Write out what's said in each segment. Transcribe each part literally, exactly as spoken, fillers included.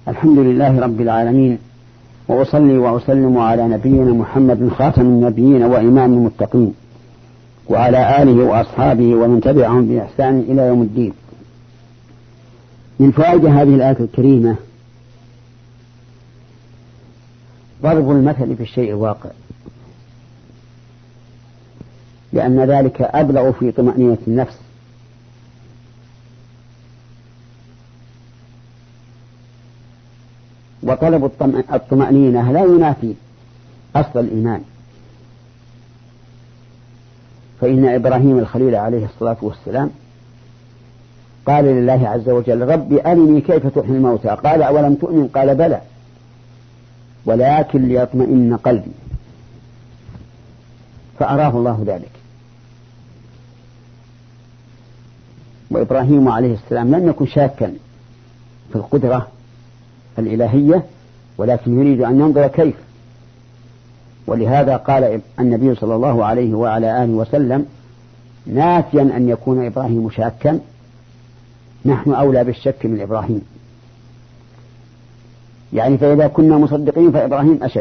الحمد لله رب العالمين، وأصلي وأسلم على نبينا محمد خاتم النبيين وإمام المتقين، وعلى آله وأصحابه ومن تبعهم بإحسان إلى يوم الدين. من فوائد هذه الآية الكريمة ضرب المثل في الشيء الواقع، لأن ذلك أبلغ في طمأنينة النفس. وطلب الطمأنينة لا ينافي أصل الإيمان، فإن إبراهيم الخليل عليه الصلاة والسلام قال لله عز وجل: رب أرني كيف تحيي الموتى، قال: أولم تؤمن؟ قال: بلى ولكن ليطمئن قلبي، فأراه الله ذلك. وإبراهيم عليه السلام لم يكن شاكا في القدرة الإلهية، ولكن يريد أن ينظر كيف. ولهذا قال النبي صلى الله عليه وعلى آله وسلم نافيا أن يكون إبراهيم شاكا: نحن أولى بالشك من إبراهيم. يعني فإذا كنا مصدقين فإبراهيم أشد.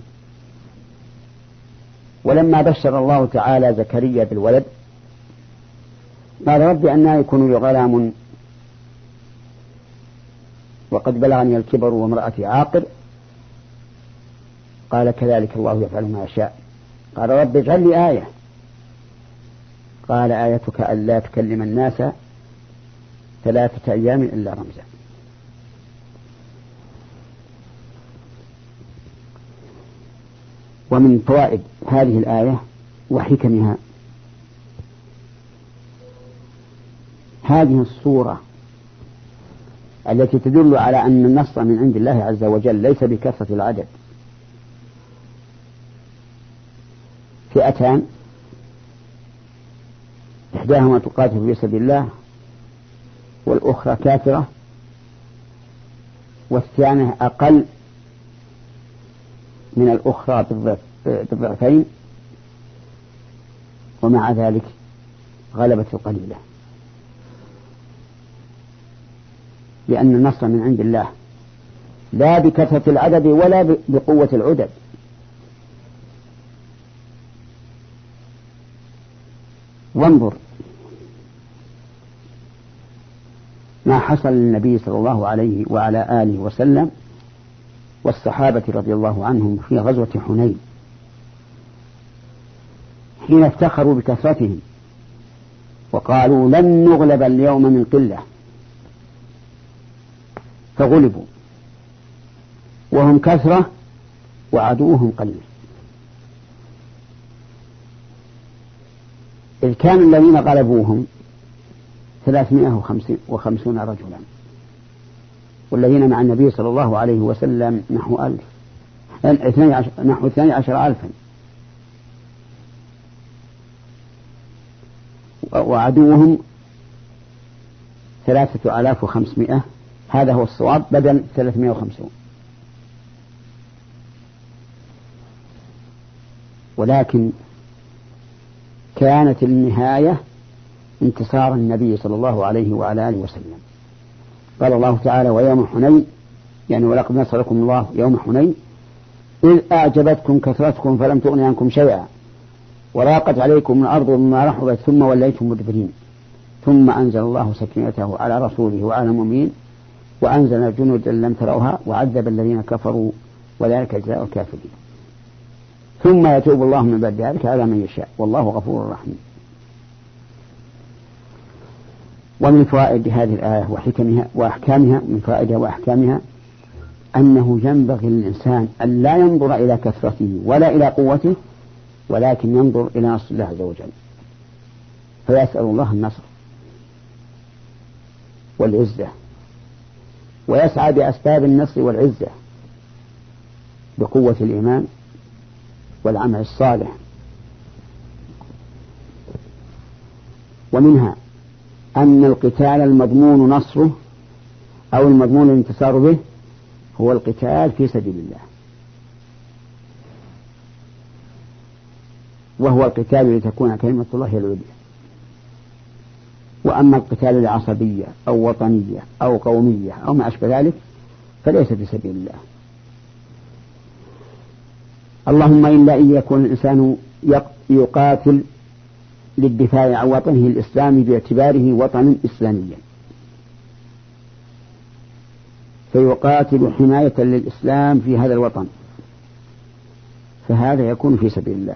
ولما بشر الله تعالى زكريا بالولد قال: رب أنى يكون لي غلام وقد بلغني الكبر وامرأتي عاقر، قال: كذلك الله يفعل ما يشاء. قال: رب اجعل لي آية، قال: آيتك ألا تكلم الناس ثلاثة أيام إلا رمزا. ومن فوائد هذه الآية وحكمها هذه الصورة التي تدل على أن النصر من عند الله عز وجل ليس بكثرة العدد. فئتان إحداهما تقاتل في سبيل الله والأخرى كافرة، والثانية أقل من الأخرى بالضعفين، ومع ذلك غلبت القليلة، لأن النصر من عند الله لا بكثرة العدد ولا بقوة العدد. وانظر ما حصل للنبي صلى الله عليه وعلى آله وسلم والصحابة رضي الله عنهم في غزوة حنين، حين افتخروا بكثرتهم وقالوا: لن نغلب اليوم من قلة، فغلبوا وهم كثرة وعدوهم قليل. إذ كان الذين غلبوهم ثلاثمائة وخمسون رجلا، والذين مع النبي صلى الله عليه وسلم نحو ألف نحو اثني عشر ألفا، وعدوهم ثلاثة آلاف وخمسمائة، هذا هو الصواب، بدل ثلاثمائة وخمسون. ولكن كانت النهاية انتصار النبي صلى الله عليه وعلى آله وسلم. قال الله تعالى: ويوم حنين، يعني ولقد نصركم الله يوم حنين إذ أعجبتكم كثرتكم فلم تغن عنكم شيئا وراقت عليكم الأرض بما رحبت ثم وليتم مدبرين ثم أنزل الله سكينته على رسوله وعلى المؤمنين وأنزل جنودا لم تروها وعذب الذين كفروا وذلك جزاء الكافرين ثم يتوب الله من بعد ذلك على من يشاء والله غفور رحيم. ومن فوائد هذه الآية وحكمها وأحكامها من فائدها وأحكامها أنه ينبغي للإنسان أن لا ينظر إلى كثرته ولا إلى قوته، ولكن ينظر إلى نصر الله عز وجل، فيسأل الله النصر والعزة، ويسعى بأسباب النصر والعزة بقوة الإيمان والعمل الصالح. ومنها أن القتال المضمون نصره أو المضمون الانتصار به هو القتال في سبيل الله، وهو القتال لتكون كلمة الله هي العليا. وأما القتال العصبية أو وطنية أو قومية أو ما أشبه ذلك فليس في سبيل الله. اللهم إلا أن يكون الإنسان يقاتل للدفاع عن وطنه الإسلامي باعتباره وطنا إسلاميا، فيقاتل حماية للإسلام في هذا الوطن، فهذا يكون في سبيل الله.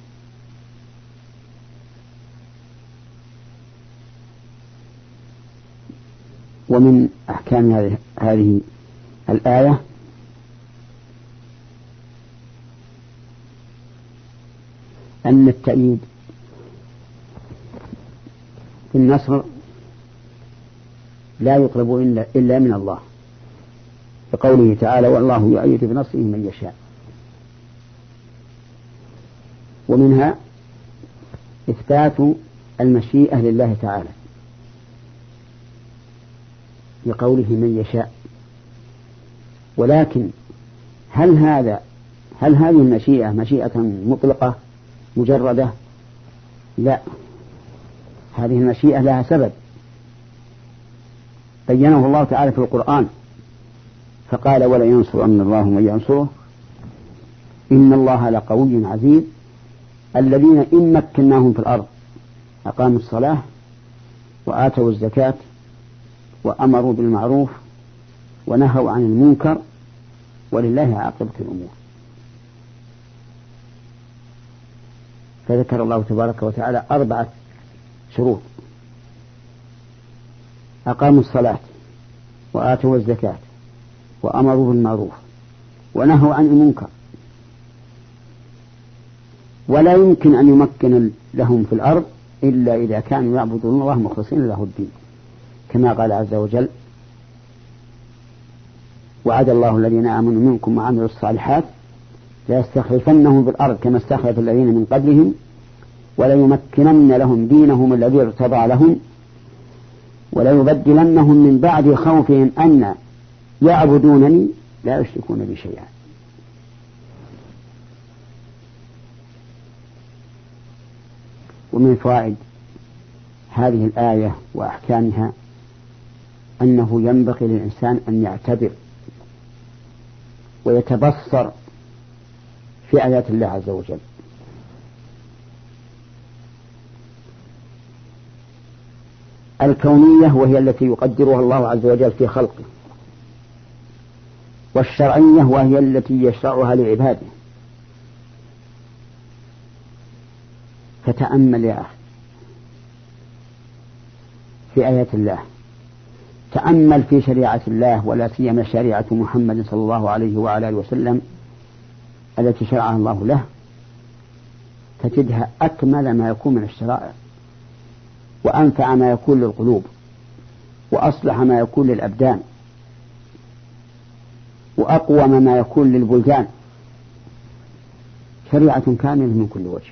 ومن أحكام هذه الآية أن التأييد في النصر لا يطلب إلا, إلا من الله، فقوله تعالى والله يؤيد بنصره من يشاء. ومنها إثبات المشيئة لله تعالى بقوله من يشاء. ولكن هل هذا هل هذه المشيئة مشيئة مطلقة مجردة؟ لا، هذه المشيئة لها سبب بينه الله تعالى في القرآن، فقال ولا ينصرن الله من ينصره إن الله لقوي عزيز الذين إن مكناهم في الأرض أقاموا الصلاة وآتوا الزكاة وأمروا بالمعروف ونهوا عن المنكر ولله عاقبة الأمور. فذكر الله تبارك وتعالى أربعة شروط: أقاموا الصلاة وآتوا الزكاة وأمروا بالمعروف ونهوا عن المنكر. ولا يمكن أن يمكن لهم في الأرض إلا إذا كانوا يعبدون الله مخلصين له الدين، كما قال عز وجل وعد الله الذين آمنوا منكم وعملوا الصالحات لا يستخلفنهم في الأرض كما استخلف الذين من قبلهم ولا يمكنن لهم دينهم الذي ارتضى لهم ولا يبدلنهم من بعد خوفهم أن يعبدونني لا يشركون بي شيئا. ومن فوائد هذه الآية وأحكامها أنه ينبغي للإنسان أن يعتبر ويتبصر في آيات الله عز وجل، الكونية وهي التي يقدرها الله عز وجل في خلقه، والشرعية وهي التي يشرعها لعباده. فتأمل يا أخي في آيات الله، تأمل في شريعة الله ولا سيما شريعة محمد صلى الله عليه وعلى آله وسلم التي شرعها الله له، تجدها أكمل ما يكون من الشرائع وأنفع ما يكون للقلوب وأصلح ما يكون للأبدان وأقوم ما يكون للبلدان، شريعة كاملة من كل وجه.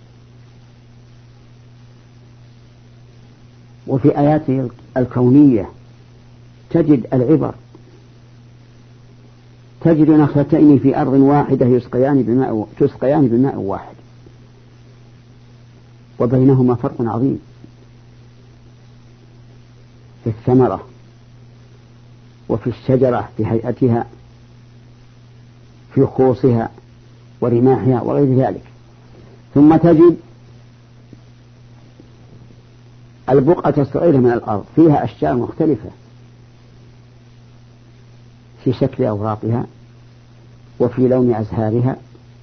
وفي آياته الكونية تجد العبر، تجد نخلتين في أرض واحدة يسقيان بماء, تسقيان بماء واحد وبينهما فرق عظيم في الثمرة وفي الشجرة في هيئتها في خوصها ورماحها وغير ذلك. ثم تجد البقعة الصغيرة من الأرض فيها أشجار مختلفة في شكل أوراقها وفي لون أزهارها،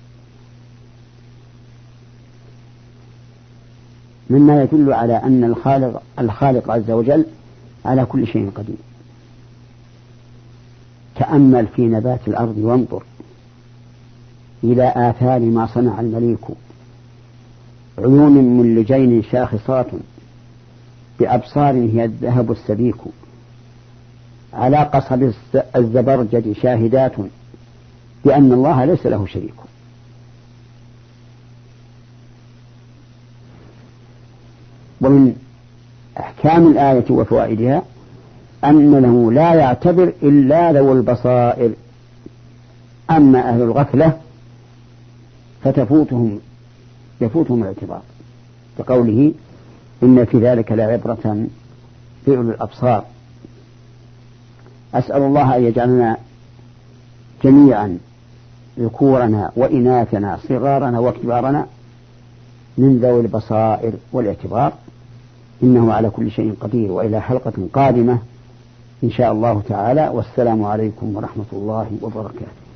مما يدل على أن الخالق, الخالق عز وجل على كل شيء قدير. تأمل في نبات الأرض وانظر إلى آثار ما صنع المليك، عيون من لجين شاخصات بأبصار هي الذهب السبيك، على قصب الزبرجد شاهدات بأن الله ليس له شريك. ومن أحكام الآية وفوائدها أنه لا يعتبر إلا ذو البصائر، أما أهل الغفلة فتفوتهم يفوتهم الاعتبار، كقوله إن في ذلك لعبرة في أولي الأبصار. أسأل الله أن يجعلنا جميعا ذكورنا وإناثنا صغارنا وكبارنا من ذوي البصائر والاعتبار، إنه على كل شيء قدير. وإلى حلقة قادمة إن شاء الله تعالى، والسلام عليكم ورحمة الله وبركاته.